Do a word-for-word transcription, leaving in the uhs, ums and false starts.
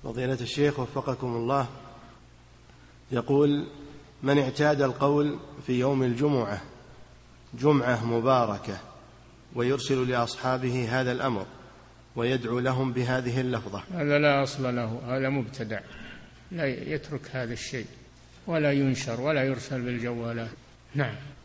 فضيلة الشيخ وفقكم الله، يقول: من اعتاد القول في يوم الجمعة جمعة مباركة ويرسل لأصحابه هذا الأمر ويدعو لهم بهذه اللفظة، هذا لا أصل له، هذا مبتدع، لا يترك هذا الشيء ولا ينشر ولا يرسل بالجوالات. نعم.